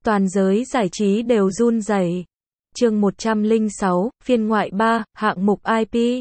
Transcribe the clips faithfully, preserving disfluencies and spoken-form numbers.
Toàn giới giải trí đều run rẩy. Chương một trăm lẻ sáu, phiên ngoại ba, hạng mục i pê.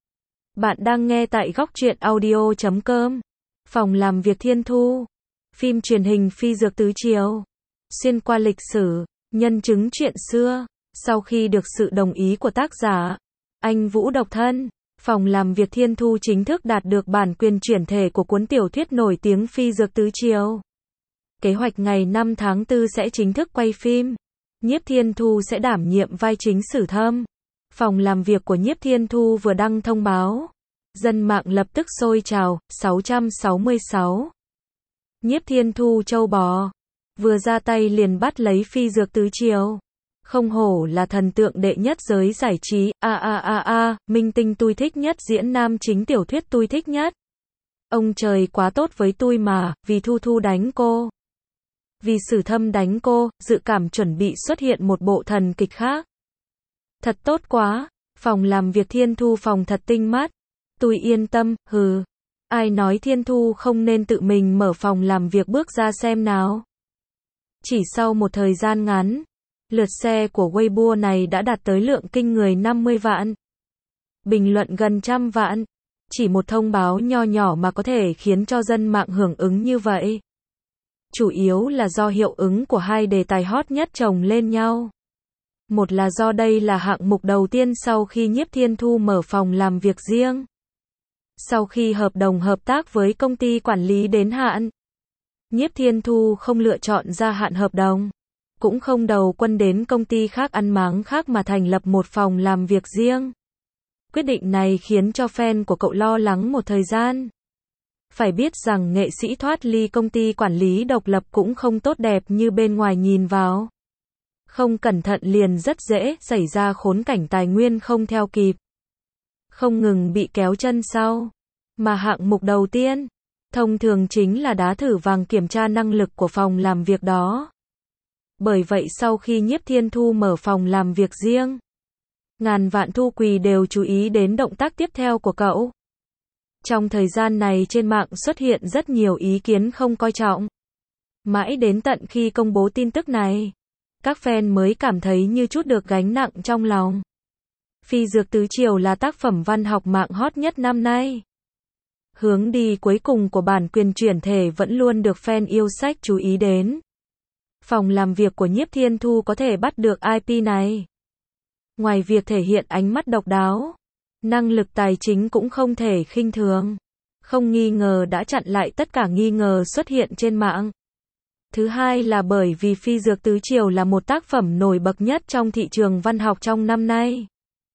Bạn đang nghe tại góc truyện audio chấm com. Phòng làm việc Thiên Thu. Phim truyền hình phi dược tứ chiều. Xuyên qua lịch sử, nhân chứng chuyện xưa. Sau khi được sự đồng ý của tác giả, anh Vũ độc thân, phòng làm việc Thiên Thu chính thức đạt được bản quyền chuyển thể của cuốn tiểu thuyết nổi tiếng phi dược tứ chiều. Kế hoạch ngày năm tháng tư sẽ chính thức quay phim. Nhiếp Thiên Thu sẽ đảm nhiệm vai chính Sử Thâm. Phòng làm việc của Nhiếp Thiên Thu vừa đăng thông báo. Dân mạng lập tức sôi trào. sáu trăm sáu mươi sáu. Nhiếp Thiên Thu châu bò. Vừa ra tay liền bắt lấy phi dược tứ chiều. Không hổ là thần tượng đệ nhất giới giải trí. A a a a, minh tinh tôi thích nhất, diễn nam chính tiểu thuyết tôi thích nhất. Ông trời quá tốt với tôi mà, vì Thu Thu đánh cô. Vì Sử Thâm đánh cô, dự cảm chuẩn bị xuất hiện một bộ thần kịch khác. Thật tốt quá, phòng làm việc Thiên Thu phòng thật tinh mắt. Tôi yên tâm, hừ. Ai nói Thiên Thu không nên tự mình mở phòng làm việc bước ra xem nào. Chỉ sau một thời gian ngắn, lượt xe của Weibo này đã đạt tới lượng kinh người năm mươi vạn. Bình luận gần trăm vạn. Chỉ một thông báo nho nhỏ mà có thể khiến cho dân mạng hưởng ứng như vậy. Chủ yếu là do hiệu ứng của hai đề tài hot nhất chồng lên nhau. Một là do đây là hạng mục đầu tiên sau khi Nhiếp Thiên Thu mở phòng làm việc riêng. Sau khi hợp đồng hợp tác với công ty quản lý đến hạn, Nhiếp Thiên Thu không lựa chọn gia hạn hợp đồng, cũng không đầu quân đến công ty khác ăn máng khác mà thành lập một phòng làm việc riêng. Quyết định này khiến cho fan của cậu lo lắng một thời gian. Phải biết rằng nghệ sĩ thoát ly công ty quản lý độc lập cũng không tốt đẹp như bên ngoài nhìn vào. Không cẩn thận liền rất dễ xảy ra khốn cảnh tài nguyên không theo kịp. Không ngừng bị kéo chân sau. Mà hạng mục đầu tiên, thông thường chính là đá thử vàng kiểm tra năng lực của phòng làm việc đó. Bởi vậy sau khi Nhiếp Thiên Thu mở phòng làm việc riêng, ngàn vạn thu quỳ đều chú ý đến động tác tiếp theo của cậu. Trong thời gian này trên mạng xuất hiện rất nhiều ý kiến không coi trọng. Mãi đến tận khi công bố tin tức này, các fan mới cảm thấy như chút được gánh nặng trong lòng. Phi dược tứ chiều là tác phẩm văn học mạng hot nhất năm nay. Hướng đi cuối cùng của bản quyền chuyển thể vẫn luôn được fan yêu sách chú ý đến. Phòng làm việc của Nhiếp Thiên Thu có thể bắt được i pê này. Ngoài việc thể hiện ánh mắt độc đáo, năng lực tài chính cũng không thể khinh thường. Không nghi ngờ đã chặn lại tất cả nghi ngờ xuất hiện trên mạng. Thứ hai là bởi vì phi dược tứ chiều là một tác phẩm nổi bật nhất trong thị trường văn học trong năm nay.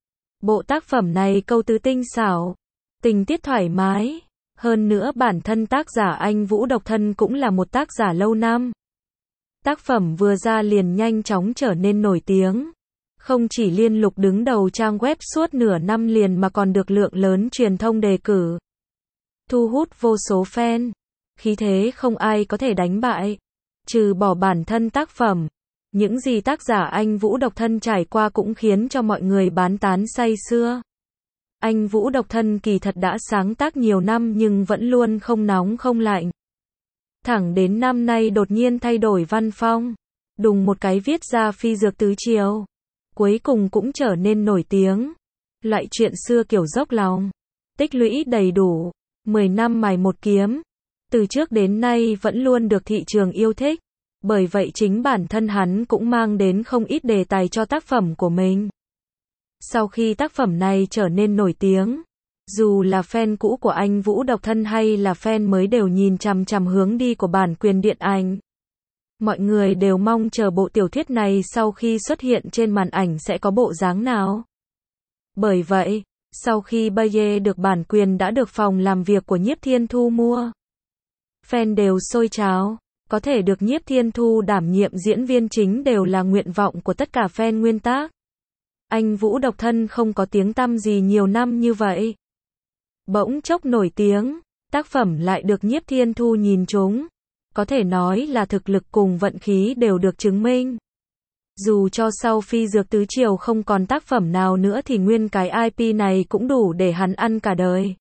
Bộ tác phẩm này câu từ tinh xảo, tình tiết thoải mái. Hơn nữa bản thân tác giả anh Vũ độc thân cũng là một tác giả lâu năm. Tác phẩm vừa ra liền nhanh chóng trở nên nổi tiếng. Không chỉ liên lục đứng đầu trang web suốt nửa năm liền mà còn được lượng lớn truyền thông đề cử. Thu hút vô số fan. Khí thế không ai có thể đánh bại. Trừ bỏ bản thân tác phẩm, những gì tác giả anh Vũ độc thân trải qua cũng khiến cho mọi người bán tán say sưa. Anh Vũ độc thân kỳ thật đã sáng tác nhiều năm nhưng vẫn luôn không nóng không lạnh. Thẳng đến năm nay đột nhiên thay đổi văn phong. Đùng một cái viết ra phi dược tứ chiều. Cuối cùng cũng trở nên nổi tiếng. Loại chuyện xưa kiểu dốc lòng. Tích lũy đầy đủ. mười năm mài một kiếm. Từ trước đến nay vẫn luôn được thị trường yêu thích. Bởi vậy chính bản thân hắn cũng mang đến không ít đề tài cho tác phẩm của mình. Sau khi tác phẩm này trở nên nổi tiếng, dù là fan cũ của anh Vũ độc thân hay là fan mới đều nhìn chằm chằm hướng đi của bản quyền điện ảnh. Mọi người đều mong chờ bộ tiểu thuyết này sau khi xuất hiện trên màn ảnh sẽ có bộ dáng nào. Bởi vậy, sau khi Baye được bản quyền đã được phòng làm việc của Nhiếp Thiên Thu mua, fan đều sôi trào. Có thể được Nhiếp Thiên Thu đảm nhiệm diễn viên chính đều là nguyện vọng của tất cả fan nguyên tác. Anh Vũ độc thân không có tiếng tăm gì nhiều năm như vậy. Bỗng chốc nổi tiếng, tác phẩm lại được Nhiếp Thiên Thu nhìn trúng. Có thể nói là thực lực cùng vận khí đều được chứng minh. Dù cho sau phi dược tứ chiều không còn tác phẩm nào nữa thì nguyên cái i pê này cũng đủ để hắn ăn cả đời.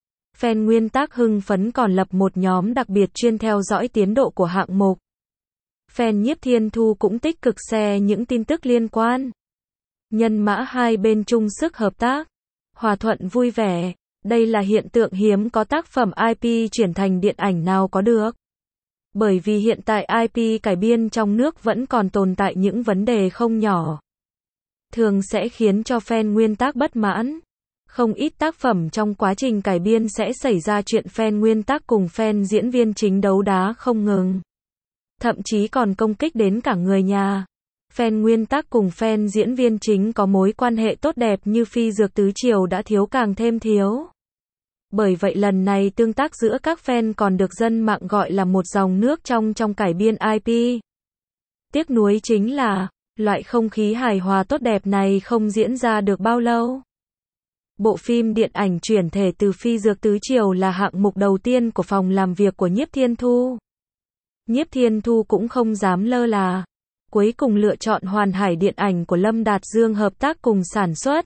Fan nguyên tác hưng phấn còn lập một nhóm đặc biệt chuyên theo dõi tiến độ của hạng mục. fan Nhiếp Thiên Thu cũng tích cực share những tin tức liên quan. Nhân mã hai bên chung sức hợp tác, hòa thuận vui vẻ. Đây là hiện tượng hiếm có tác phẩm i pê chuyển thành điện ảnh nào có được. Bởi vì hiện tại i pê cải biên trong nước vẫn còn tồn tại những vấn đề không nhỏ. Thường sẽ khiến cho fan nguyên tác bất mãn. Không ít tác phẩm trong quá trình cải biên sẽ xảy ra chuyện fan nguyên tác cùng fan diễn viên chính đấu đá không ngừng. Thậm chí còn công kích đến cả người nhà. Fan nguyên tác cùng fan diễn viên chính có mối quan hệ tốt đẹp như phi dược tứ triều đã thiếu càng thêm thiếu. Bởi vậy lần này tương tác giữa các fan còn được dân mạng gọi là một dòng nước trong trong cải biên i pê. Tiếc nuối chính là, loại không khí hài hòa tốt đẹp này không diễn ra được bao lâu. Bộ phim điện ảnh chuyển thể từ phi dược tứ triều là hạng mục đầu tiên của phòng làm việc của Nhiếp Thiên Thu. Nhiếp Thiên Thu cũng không dám lơ là. Cuối cùng lựa chọn Hoàn Hải điện ảnh của Lâm Đạt Dương hợp tác cùng sản xuất.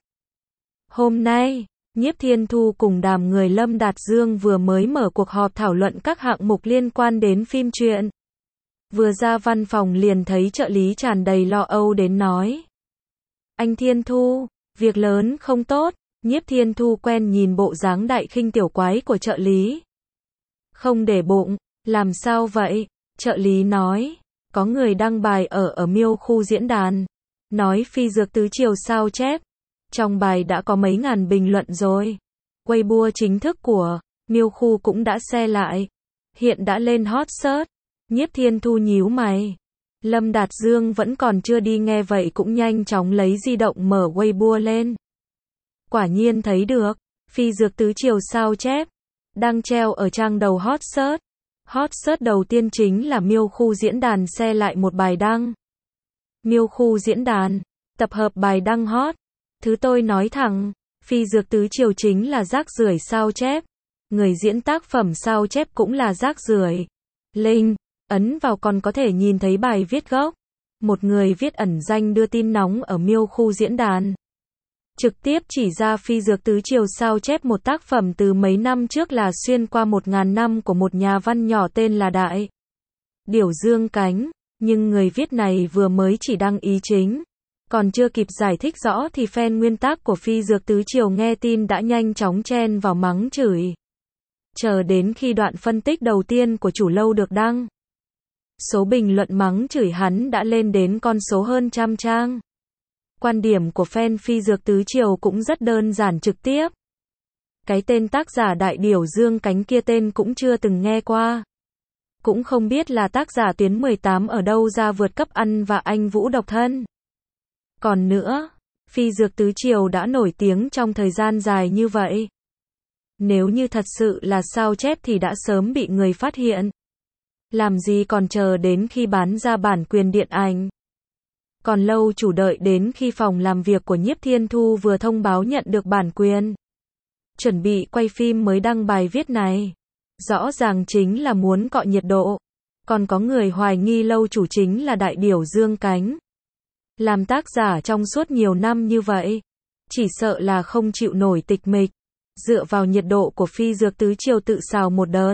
Hôm nay, Nhiếp Thiên Thu cùng đám người Lâm Đạt Dương vừa mới mở cuộc họp thảo luận các hạng mục liên quan đến phim truyện. Vừa ra văn phòng liền thấy trợ lý tràn đầy lo âu đến nói. Anh Thiên Thu, việc lớn không tốt. Nhiếp Thiên Thu quen nhìn bộ dáng đại khinh tiểu quái của trợ lý. Không để bụng, làm sao vậy? Trợ lý nói, có người đăng bài ở ở Miêu khu diễn đàn, nói phi dược tứ triều sao chép. Trong bài đã có mấy ngàn bình luận rồi. Weibo chính thức của Miêu khu cũng đã share lại. Hiện đã lên hot search. Nhiếp Thiên Thu nhíu mày. Lâm Đạt Dương vẫn còn chưa đi nghe vậy cũng nhanh chóng lấy di động mở Weibo lên. Quả nhiên thấy được, phi dược tứ triều sao chép, đang treo ở trang đầu hot search. Hot search đầu tiên chính là Miêu khu diễn đàn share lại một bài đăng. Miêu khu diễn đàn, tập hợp bài đăng hot. Thứ tôi nói thẳng, phi dược tứ triều chính là rác rưởi sao chép. Người diễn tác phẩm sao chép cũng là rác rưởi. Link, ấn vào còn có thể nhìn thấy bài viết gốc. Một người viết ẩn danh đưa tin nóng ở Miêu khu diễn đàn. Trực tiếp chỉ ra phi dược tứ triều sao chép một tác phẩm từ mấy năm trước là xuyên qua một ngàn năm của một nhà văn nhỏ tên là Đại Điểu Dương Cánh, nhưng người viết này vừa mới chỉ đăng ý chính. Còn chưa kịp giải thích rõ thì fan nguyên tác của phi dược tứ triều nghe tin đã nhanh chóng chen vào mắng chửi. Chờ đến khi đoạn phân tích đầu tiên của chủ lâu được đăng. Số bình luận mắng chửi hắn đã lên đến con số hơn trăm trang. Quan điểm của fan phi dược tứ triều cũng rất đơn giản trực tiếp. Cái tên tác giả Đại Điểu Dương Cánh kia tên cũng chưa từng nghe qua. Cũng không biết là tác giả Tuyến mười tám ở đâu ra vượt cấp ăn và anh Vũ độc thân. Còn nữa, phi dược tứ triều đã nổi tiếng trong thời gian dài như vậy. Nếu như thật sự là sao chép thì đã sớm bị người phát hiện. Làm gì còn chờ đến khi bán ra bản quyền điện ảnh. Còn lâu chủ đợi đến khi phòng làm việc của Nhiếp Thiên Thu vừa thông báo nhận được bản quyền. Chuẩn bị quay phim mới đăng bài viết này. Rõ ràng chính là muốn cọ nhiệt độ. Còn có người hoài nghi lâu chủ chính là Đại Điểu Dương Cánh. Làm tác giả trong suốt nhiều năm như vậy. Chỉ sợ là không chịu nổi tịch mịch. Dựa vào nhiệt độ của phi dược tứ triều tự xào một đợt.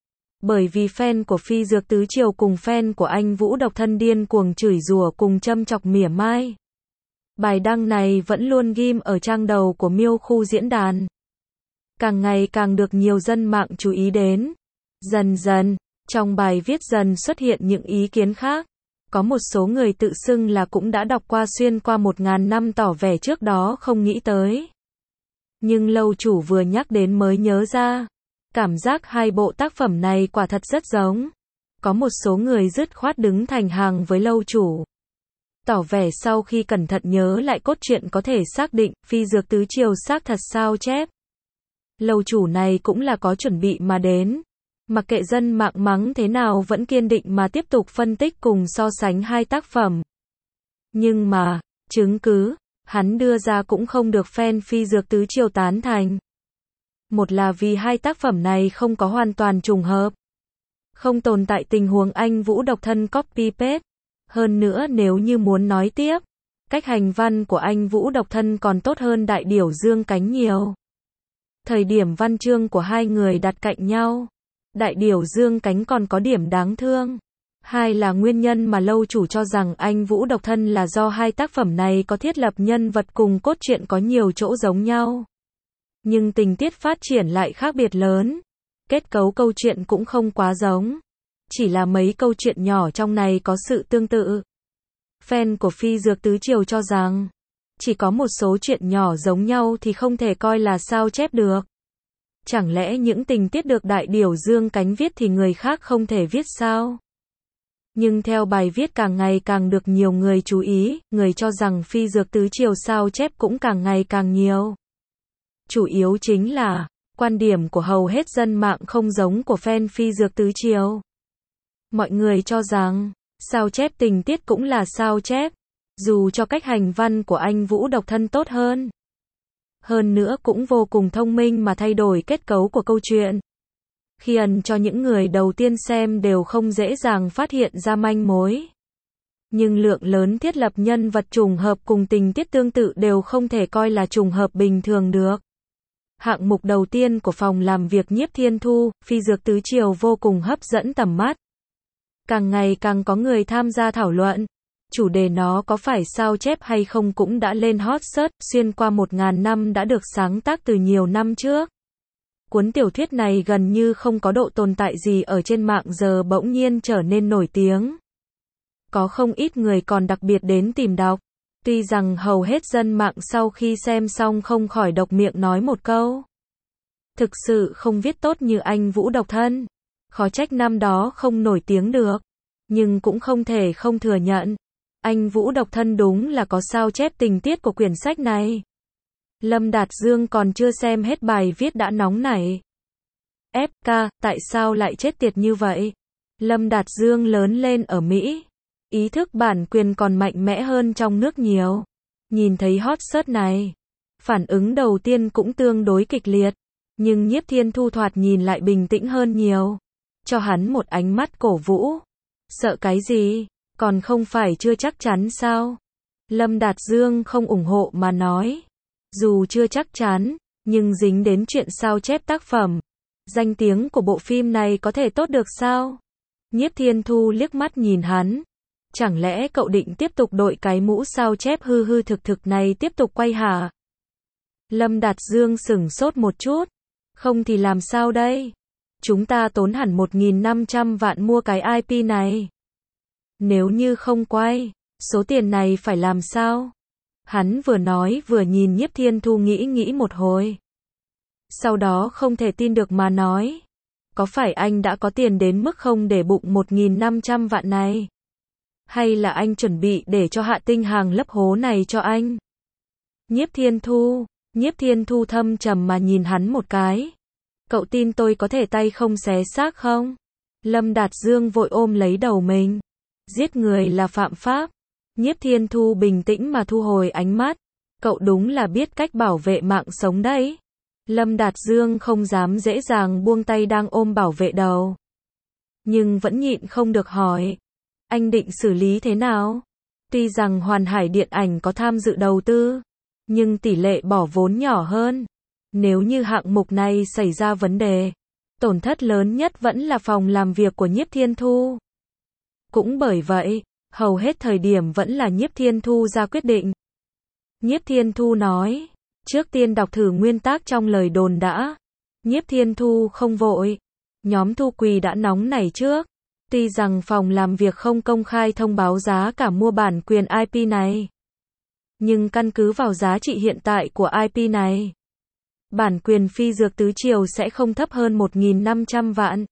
Bởi vì fan của phi dược tứ triều cùng fan của anh Vũ độc thân điên cuồng chửi rủa cùng châm chọc mỉa mai. Bài đăng này vẫn luôn ghim ở trang đầu của Miêu khu diễn đàn. Càng ngày càng được nhiều dân mạng chú ý đến. Dần dần, trong bài viết dần xuất hiện những ý kiến khác. Có một số người tự xưng là cũng đã đọc qua xuyên qua một ngàn năm tỏ vẻ trước đó không nghĩ tới. Nhưng lâu chủ vừa nhắc đến mới nhớ ra. Cảm giác hai bộ tác phẩm này quả thật rất giống. Có một số người dứt khoát đứng thành hàng với lâu chủ. Tỏ vẻ sau khi cẩn thận nhớ lại cốt truyện có thể xác định phi dược tứ triều xác thật sao chép. Lâu chủ này cũng là có chuẩn bị mà đến. Mặc kệ dân mạng mắng thế nào vẫn kiên định mà tiếp tục phân tích cùng so sánh hai tác phẩm. Nhưng mà, chứng cứ, hắn đưa ra cũng không được fan phi dược tứ triều tán thành. Một là vì hai tác phẩm này không có hoàn toàn trùng hợp. Không tồn tại tình huống anh Vũ độc thân copy paste. Hơn nữa nếu như muốn nói tiếp, cách hành văn của anh Vũ độc thân còn tốt hơn Đại Điểu Dương Cánh nhiều. Thời điểm văn chương của hai người đặt cạnh nhau, Đại Điểu Dương Cánh còn có điểm đáng thương. Hai là nguyên nhân mà lâu chủ cho rằng Anh Vũ độc thân là do hai tác phẩm này có thiết lập nhân vật cùng cốt truyện có nhiều chỗ giống nhau. Nhưng tình tiết phát triển lại khác biệt lớn. Kết cấu câu chuyện cũng không quá giống. Chỉ là mấy câu chuyện nhỏ trong này có sự tương tự. Fan của Phi Dược Tứ Triều cho rằng, chỉ có một số chuyện nhỏ giống nhau thì không thể coi là sao chép được. Chẳng lẽ những tình tiết được đại điểu Dương Cánh viết thì người khác không thể viết sao? Nhưng theo bài viết càng ngày càng được nhiều người chú ý, người cho rằng Phi Dược Tứ Triều sao chép cũng càng ngày càng nhiều. Chủ yếu chính là, quan điểm của hầu hết dân mạng không giống của fan Phi Dược Tứ Triều. Mọi người cho rằng, sao chép tình tiết cũng là sao chép, dù cho cách hành văn của anh Vũ độc thân tốt hơn. Hơn nữa cũng vô cùng thông minh mà thay đổi kết cấu của câu chuyện. Khiến cho những người đầu tiên xem đều không dễ dàng phát hiện ra manh mối. Nhưng lượng lớn thiết lập nhân vật trùng hợp cùng tình tiết tương tự đều không thể coi là trùng hợp bình thường được. Hạng mục đầu tiên của phòng làm việc Nhiếp Thiên Thu, Phi Dược Tứ Triều vô cùng hấp dẫn tầm mắt. Càng ngày càng có người tham gia thảo luận. Chủ đề nó có phải sao chép hay không cũng đã lên hot search, xuyên qua một ngàn năm đã được sáng tác từ nhiều năm trước. Cuốn tiểu thuyết này gần như không có độ tồn tại gì ở trên mạng giờ bỗng nhiên trở nên nổi tiếng. Có không ít người còn đặc biệt đến tìm đọc. Tuy rằng hầu hết dân mạng sau khi xem xong không khỏi độc miệng nói một câu. Thực sự không viết tốt như anh Vũ độc thân. Khó trách năm đó không nổi tiếng được. Nhưng cũng không thể không thừa nhận. Anh Vũ độc thân đúng là có sao chép tình tiết của quyển sách này. Lâm Đạt Dương còn chưa xem hết bài viết đã nóng nảy. ép ca, tại sao lại chết tiệt như vậy? Lâm Đạt Dương lớn lên ở Mỹ. Ý thức bản quyền còn mạnh mẽ hơn trong nước nhiều. Nhìn thấy hot search này, phản ứng đầu tiên cũng tương đối kịch liệt. Nhưng Nhiếp Thiên Thu thoạt nhìn lại bình tĩnh hơn nhiều. Cho hắn một ánh mắt cổ vũ. Sợ cái gì? Còn không phải chưa chắc chắn sao? Lâm Đạt Dương không ủng hộ mà nói. Dù chưa chắc chắn, nhưng dính đến chuyện sao chép tác phẩm. Danh tiếng của bộ phim này có thể tốt được sao? Nhiếp Thiên Thu liếc mắt nhìn hắn. Chẳng lẽ cậu định tiếp tục đội cái mũ sao chép hư hư thực thực này tiếp tục quay hả? Lâm Đạt Dương sửng sốt một chút. Không thì làm sao đây? Chúng ta tốn hẳn một nghìn năm trăm vạn mua cái i pê này. Nếu như không quay, số tiền này phải làm sao? Hắn vừa nói vừa nhìn Nhiếp Thiên Thu nghĩ nghĩ một hồi. Sau đó không thể tin được mà nói. Có phải anh đã có tiền đến mức không để bụng một nghìn năm trăm vạn này? Hay là anh chuẩn bị để cho Hạ Tinh Hàng lấp hố này cho anh? Nhiếp Thiên Thu, Nhiếp Thiên Thu thâm trầm mà nhìn hắn một cái. Cậu tin tôi có thể tay không xé xác không? Lâm Đạt Dương vội ôm lấy đầu mình. Giết người là phạm pháp. Nhiếp Thiên Thu bình tĩnh mà thu hồi ánh mắt. Cậu đúng là biết cách bảo vệ mạng sống đấy. Lâm Đạt Dương không dám dễ dàng buông tay đang ôm bảo vệ đầu. Nhưng vẫn nhịn không được hỏi. Anh định xử lý thế nào? Tuy rằng Hoàn Hải Điện ảnh có tham dự đầu tư, nhưng tỷ lệ bỏ vốn nhỏ hơn. Nếu như hạng mục này xảy ra vấn đề, tổn thất lớn nhất vẫn là phòng làm việc của Nhiếp Thiên Thu. Cũng bởi vậy, hầu hết thời điểm vẫn là Nhiếp Thiên Thu ra quyết định. Nhiếp Thiên Thu nói, trước tiên đọc thử nguyên tác trong lời đồn đã. Nhiếp Thiên Thu không vội. Nhóm Thu Quỳ đã nóng nảy trước. Tuy rằng phòng làm việc không công khai thông báo giá cả mua bản quyền i pê này. Nhưng căn cứ vào giá trị hiện tại của i pê này, bản quyền Phi Dược Tứ Triều sẽ không thấp hơn một nghìn năm trăm vạn.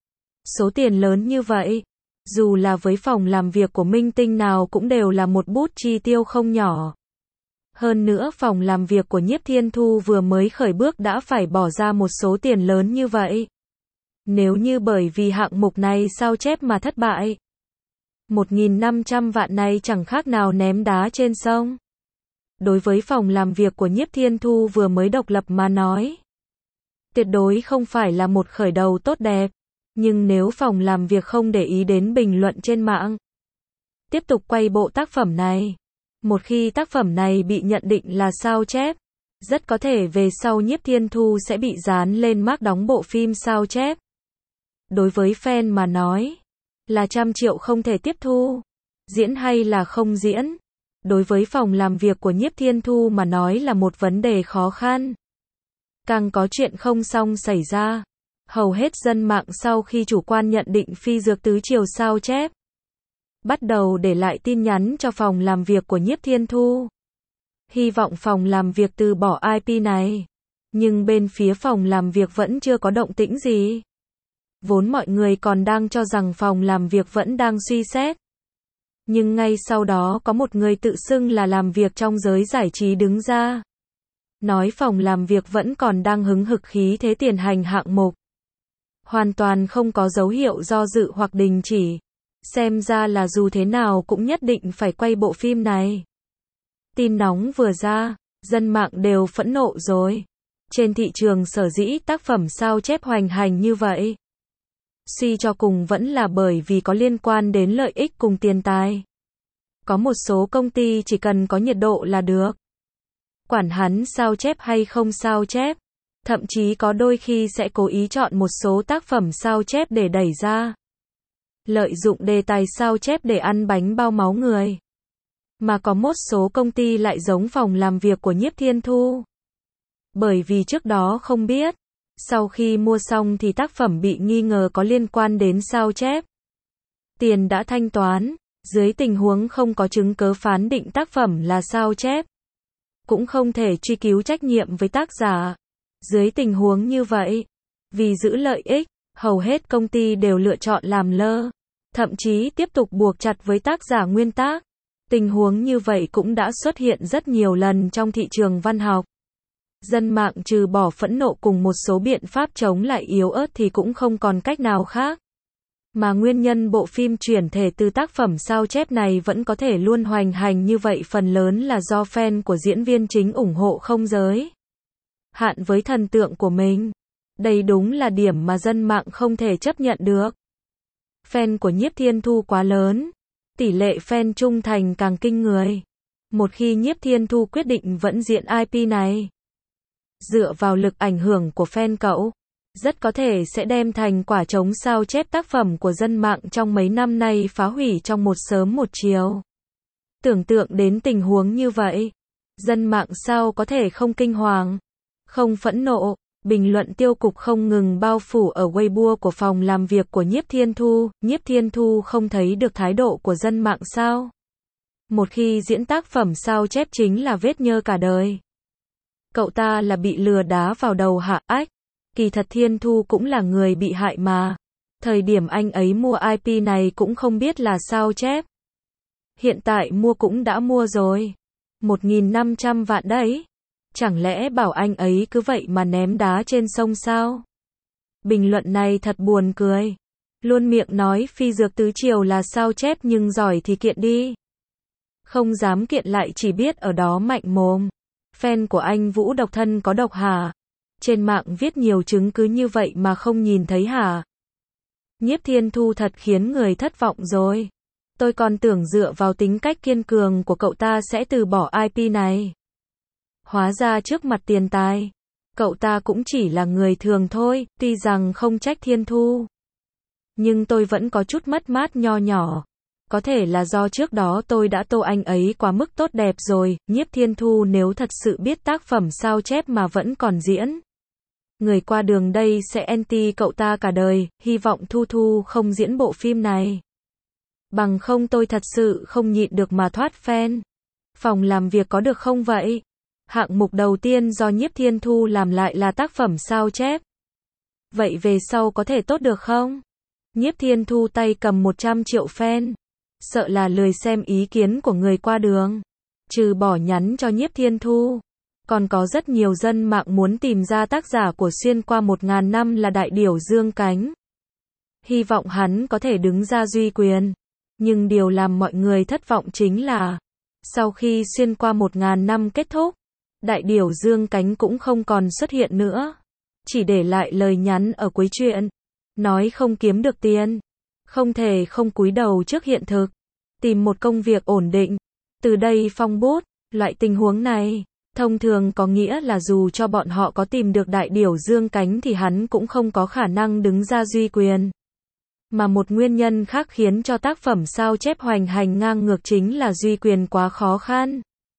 Số tiền lớn như vậy, dù là với phòng làm việc của minh tinh nào cũng đều là một bút chi tiêu không nhỏ. Hơn nữa phòng làm việc của Nhiếp Thiên Thu vừa mới khởi bước đã phải bỏ ra một số tiền lớn như vậy. Nếu như bởi vì hạng mục này sao chép mà thất bại, một nghìn năm trăm vạn này chẳng khác nào ném đá trên sông. Đối với phòng làm việc của Nhiếp Thiên Thu vừa mới độc lập mà nói, tuyệt đối không phải là một khởi đầu tốt đẹp. Nhưng nếu phòng làm việc không để ý đến bình luận trên mạng, tiếp tục quay bộ tác phẩm này, một khi tác phẩm này bị nhận định là sao chép, rất có thể về sau Nhiếp Thiên Thu sẽ bị dán lên mác đóng bộ phim sao chép. Đối với fan mà nói, Là trăm triệu không thể tiếp thu. Diễn hay là không diễn? Đối với phòng làm việc của Nhiếp Thiên Thu mà nói là một vấn đề khó khăn. Càng có chuyện không xong xảy ra. Hầu hết dân mạng sau khi chủ quan nhận định phi dược tứ chiều sao chép, bắt đầu để lại tin nhắn cho phòng làm việc của Nhiếp Thiên Thu. Hy vọng phòng làm việc từ bỏ i pê này. Nhưng bên phía phòng làm việc vẫn chưa có động tĩnh gì. Vốn mọi người còn đang cho rằng phòng làm việc vẫn đang suy xét. Nhưng ngay sau đó có một người tự xưng là làm việc trong giới giải trí đứng ra. Nói phòng làm việc vẫn còn đang hứng hực khí thế tiền hành hạng mục. Hoàn toàn không có dấu hiệu do dự hoặc đình chỉ. Xem ra là dù thế nào cũng nhất định phải quay bộ phim này. Tin nóng vừa ra, dân mạng đều phẫn nộ rồi. Trên thị trường sở dĩ tác phẩm sao chép hoành hành như vậy, suy cho cùng vẫn là bởi vì có liên quan đến lợi ích cùng tiền tài. Có một số công ty chỉ cần có nhiệt độ là được. Quản hắn sao chép hay không sao chép. Thậm chí có đôi khi sẽ cố ý chọn một số tác phẩm sao chép để đẩy ra. Lợi dụng đề tài sao chép để ăn bánh bao máu người. Mà có một số công ty lại giống phòng làm việc của Nhiếp Thiên Thu. Bởi vì trước đó không biết, sau khi mua xong thì tác phẩm bị nghi ngờ có liên quan đến sao chép. Tiền đã thanh toán, dưới tình huống không có chứng cớ phán định tác phẩm là sao chép. Cũng không thể truy cứu trách nhiệm với tác giả. Dưới tình huống như vậy, vì giữ lợi ích, hầu hết công ty đều lựa chọn làm lơ, thậm chí tiếp tục buộc chặt với tác giả nguyên tác. Tình huống như vậy cũng đã xuất hiện rất nhiều lần trong thị trường văn học. Dân mạng trừ bỏ phẫn nộ cùng một số biện pháp chống lại yếu ớt thì cũng không còn cách nào khác. Mà nguyên nhân bộ phim chuyển thể từ tác phẩm sao chép này vẫn có thể luôn hoành hành như vậy phần lớn là do fan của diễn viên chính ủng hộ không giới hạn với thần tượng của mình. Đây đúng là điểm mà dân mạng không thể chấp nhận được. Fan của Nhiếp Thiên Thu quá lớn, tỷ lệ fan trung thành càng kinh người. Một khi Nhiếp Thiên Thu quyết định vẫn diện i pê này, dựa vào lực ảnh hưởng của fan cậu, rất có thể sẽ đem thành quả chống sao chép tác phẩm của dân mạng trong mấy năm nay phá hủy trong một sớm một chiều. Tưởng tượng đến tình huống như vậy, dân mạng sao có thể không kinh hoàng, không phẫn nộ. Bình luận tiêu cực không ngừng bao phủ ở Weibo của phòng làm việc của Nhiếp Thiên Thu. Nhiếp Thiên Thu không thấy được thái độ của dân mạng sao? Một khi diễn tác phẩm sao chép chính là vết nhơ cả đời. Cậu ta là bị lừa đá vào đầu hả? Ách, kỳ thật Thiên Thu cũng là người bị hại mà. Thời điểm anh ấy mua i pê này cũng không biết là sao chép. Hiện tại mua cũng đã mua rồi. một nghìn năm trăm vạn đấy. Chẳng lẽ bảo anh ấy cứ vậy mà ném đá trên sông sao? Bình luận này thật buồn cười. Luôn miệng nói phi dược tứ chiều là sao chép nhưng giỏi thì kiện đi. Không dám kiện lại chỉ biết ở đó mạnh mồm. Fan của anh Vũ độc thân có độc hả? Trên mạng viết nhiều chứng cứ như vậy mà không nhìn thấy hả? Nhiếp Thiên Thu thật khiến người thất vọng rồi. Tôi còn tưởng dựa vào tính cách kiên cường của cậu ta sẽ từ bỏ i pê này. Hóa ra trước mặt tiền tài, cậu ta cũng chỉ là người thường thôi, tuy rằng không trách Thiên Thu. Nhưng tôi vẫn có chút mất mát nho nhỏ. Có thể là do trước đó tôi đã tô anh ấy quá mức tốt đẹp rồi. Nhiếp Thiên Thu nếu thật sự biết tác phẩm sao chép mà vẫn còn diễn, người qua đường đây sẽ anti cậu ta cả đời. Hy vọng Thu Thu không diễn bộ phim này. Bằng không tôi thật sự không nhịn được mà thoát fan. Phòng làm việc có được không vậy? Hạng mục đầu tiên do Nhiếp Thiên Thu làm lại là tác phẩm sao chép. Vậy về sau có thể tốt được không? Nhiếp Thiên Thu tay cầm một trăm triệu fan. Sợ là lười xem ý kiến của người qua đường. Trừ bỏ nhắn cho Nhiếp Thiên Thu, còn có rất nhiều dân mạng muốn tìm ra tác giả của xuyên qua một ngàn năm là đại điểu Dương Cánh. Hy vọng hắn có thể đứng ra duy quyền. Nhưng điều làm mọi người thất vọng chính là, sau khi xuyên qua một ngàn năm kết thúc, đại điểu Dương Cánh cũng không còn xuất hiện nữa. Chỉ để lại lời nhắn ở cuối truyện. Nói không kiếm được tiền. Không thể không cúi đầu trước hiện thực. Tìm một công việc ổn định. Từ đây phong bút. Loại tình huống này, thông thường có nghĩa là dù cho bọn họ có tìm được đại điểu Dương Cánh thì hắn cũng không có khả năng đứng ra duy quyền. Mà một nguyên nhân khác khiến cho tác phẩm sao chép hoành hành ngang ngược chính là duy quyền quá khó khăn.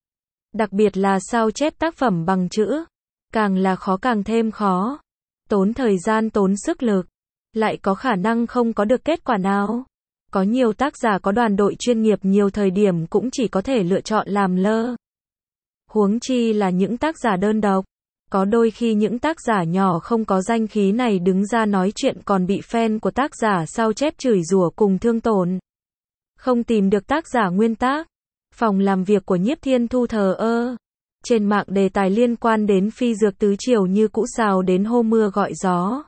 Đặc biệt là sao chép tác phẩm bằng chữ. Càng là khó càng thêm khó. Tốn thời gian tốn sức lực. Lại có khả năng không có được kết quả nào. Có nhiều tác giả có đoàn đội chuyên nghiệp nhiều thời điểm cũng chỉ có thể lựa chọn làm lơ. Huống chi là những tác giả đơn độc. Có đôi khi những tác giả nhỏ không có danh khí này đứng ra nói chuyện còn bị fan của tác giả sao chép chửi rủa cùng thương tổn. Không tìm được tác giả nguyên tác. Phòng làm việc của Nhiếp Thiên Thu thờ ơ. Trên mạng đề tài liên quan đến phi dược tứ triều như cũ xào đến hô mưa gọi gió.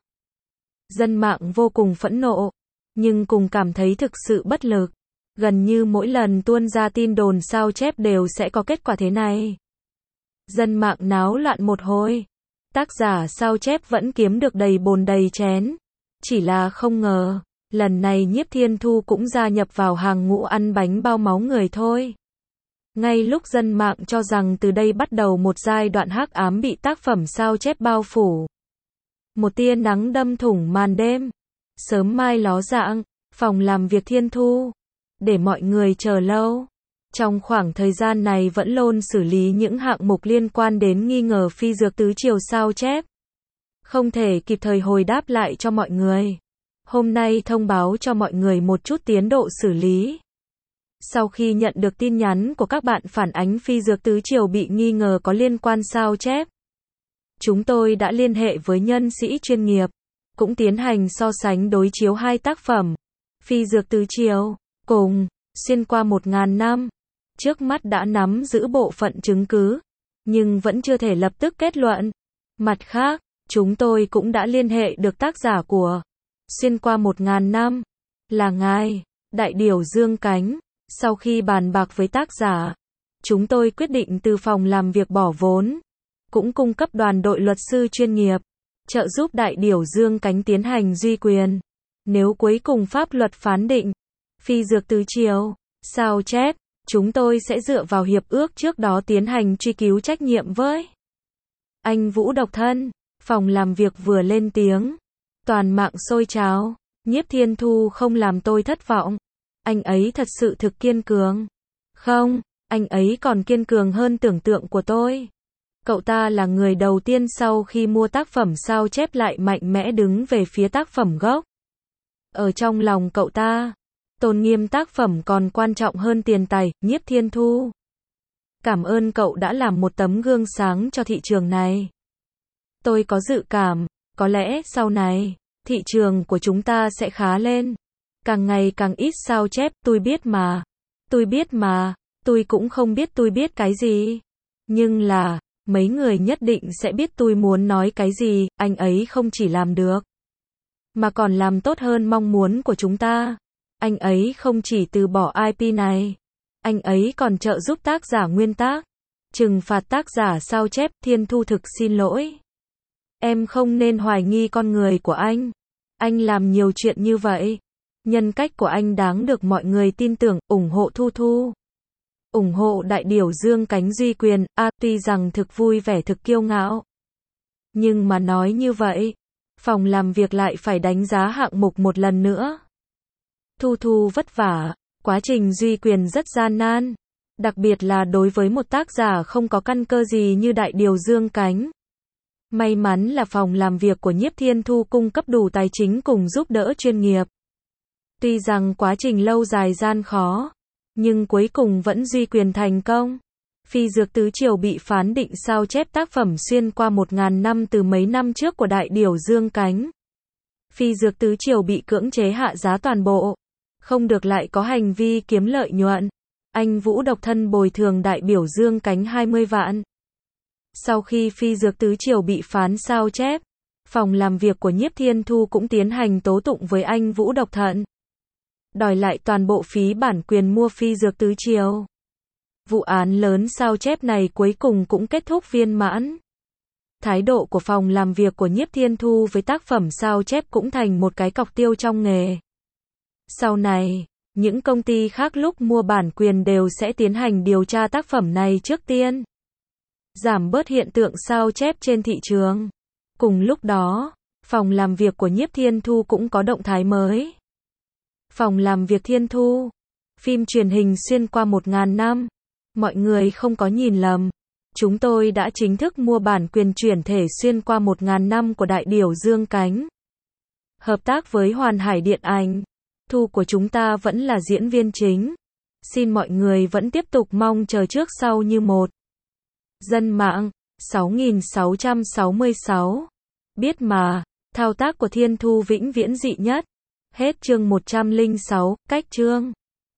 Dân mạng vô cùng phẫn nộ, nhưng cùng cảm thấy thực sự bất lực. Gần như mỗi lần tuôn ra tin đồn sao chép đều sẽ có kết quả thế này. Dân mạng náo loạn một hồi. Tác giả sao chép vẫn kiếm được đầy bồn đầy chén. Chỉ là không ngờ, lần này Nhiếp Thiên Thu cũng gia nhập vào hàng ngũ ăn bánh bao máu người thôi. Ngay lúc dân mạng cho rằng từ đây bắt đầu một giai đoạn hắc ám bị tác phẩm sao chép bao phủ. Một tia nắng đâm thủng màn đêm. Sớm mai ló dạng, phòng làm việc Thiên Thu. Để mọi người chờ lâu. Trong khoảng thời gian này vẫn luôn xử lý những hạng mục liên quan đến nghi ngờ phi dược tứ triều sao chép. Không thể kịp thời hồi đáp lại cho mọi người. Hôm nay thông báo cho mọi người một chút tiến độ xử lý. Sau khi nhận được tin nhắn của các bạn phản ánh phi dược tứ triều bị nghi ngờ có liên quan sao chép, chúng tôi đã liên hệ với nhân sĩ chuyên nghiệp, cũng tiến hành so sánh đối chiếu hai tác phẩm, phi dược tứ triều, cùng, xuyên qua một ngàn năm. Trước mắt đã nắm giữ bộ phận chứng cứ, nhưng vẫn chưa thể lập tức kết luận. Mặt khác, chúng tôi cũng đã liên hệ được tác giả của xuyên qua một ngàn năm, là ngài, Đại Điểu Dương Cánh. Sau khi bàn bạc với tác giả, chúng tôi quyết định từ phòng làm việc bỏ vốn, cũng cung cấp đoàn đội luật sư chuyên nghiệp, trợ giúp Đại Điểu Dương Cánh tiến hành duy quyền. Nếu cuối cùng pháp luật phán định, phi dược tứ triều, sao chép, chúng tôi sẽ dựa vào hiệp ước trước đó tiến hành truy cứu trách nhiệm với anh Vũ Độc Thân. Phòng làm việc vừa lên tiếng, toàn mạng sôi trào. Nhiếp Thiên Thu không làm tôi thất vọng. Anh ấy thật sự thực kiên cường. Không, anh ấy còn kiên cường hơn tưởng tượng của tôi. Cậu ta là người đầu tiên sau khi mua tác phẩm sao chép lại mạnh mẽ đứng về phía tác phẩm gốc. Ở trong lòng cậu ta, tôn nghiêm tác phẩm còn quan trọng hơn tiền tài. Nhiếp Thiên Thu, cảm ơn cậu đã làm một tấm gương sáng cho thị trường này. Tôi có dự cảm, có lẽ sau này, thị trường của chúng ta sẽ khá lên. Càng ngày càng ít sao chép, tôi biết mà. Tôi biết mà, tôi cũng không biết tôi biết cái gì. Nhưng là, mấy người nhất định sẽ biết tôi muốn nói cái gì. Anh ấy không chỉ làm được, mà còn làm tốt hơn mong muốn của chúng ta. Anh ấy không chỉ từ bỏ i pê này, anh ấy còn trợ giúp tác giả nguyên tác, trừng phạt tác giả sao chép. Thiên Thu thực xin lỗi. Em không nên hoài nghi con người của anh. Anh làm nhiều chuyện như vậy. Nhân cách của anh đáng được mọi người tin tưởng, ủng hộ Thu Thu. Ủng hộ Đại Điểu Dương Cánh duy quyền. A à, tuy rằng thực vui vẻ thực kiêu ngạo. Nhưng mà nói như vậy, phòng làm việc lại phải đánh giá hạng mục một lần nữa. Thu Thu vất vả, quá trình duy quyền rất gian nan. Đặc biệt là đối với một tác giả không có căn cơ gì như Đại Điểu Dương Cánh. May mắn là phòng làm việc của Nhiếp Thiên Thu cung cấp đủ tài chính cùng giúp đỡ chuyên nghiệp. Tuy rằng quá trình lâu dài gian khó, nhưng cuối cùng vẫn duy quyền thành công. Phi dược tứ triều bị phán định sao chép tác phẩm xuyên qua một ngàn năm từ mấy năm trước của Đại Điểu Dương Cánh. Phi dược tứ triều bị cưỡng chế hạ giá toàn bộ, không được lại có hành vi kiếm lợi nhuận. Anh Vũ Độc Thân bồi thường Đại Điểu Dương Cánh hai mươi vạn. Sau khi phi dược tứ triều bị phán sao chép, phòng làm việc của Nhiếp Thiên Thu cũng tiến hành tố tụng với anh Vũ Độc Thân, đòi lại toàn bộ phí bản quyền mua phi dược tứ triều. Vụ án lớn sao chép này cuối cùng cũng kết thúc viên mãn. Thái độ của phòng làm việc của Nhiếp Thiên Thu với tác phẩm sao chép cũng thành một cái cọc tiêu trong nghề. Sau này, những công ty khác lúc mua bản quyền đều sẽ tiến hành điều tra tác phẩm này trước tiên, giảm bớt hiện tượng sao chép trên thị trường. Cùng lúc đó, phòng làm việc của Nhiếp Thiên Thu cũng có động thái mới. Phòng làm việc Thiên Thu. Phim truyền hình xuyên qua một ngàn năm. Mọi người không có nhìn lầm. Chúng tôi đã chính thức mua bản quyền chuyển thể xuyên qua một ngàn năm của đại điểu Dương Cánh. Hợp tác với Hoàn Hải Điện ảnh. Thu của chúng ta vẫn là diễn viên chính. Xin mọi người vẫn tiếp tục mong chờ trước sau như một. Dân mạng. sáu nghìn sáu trăm sáu mươi sáu. Biết mà, thao tác của Thiên Thu vĩnh viễn dị nhất. Hết chương một trăm lẻ sáu, cách chương.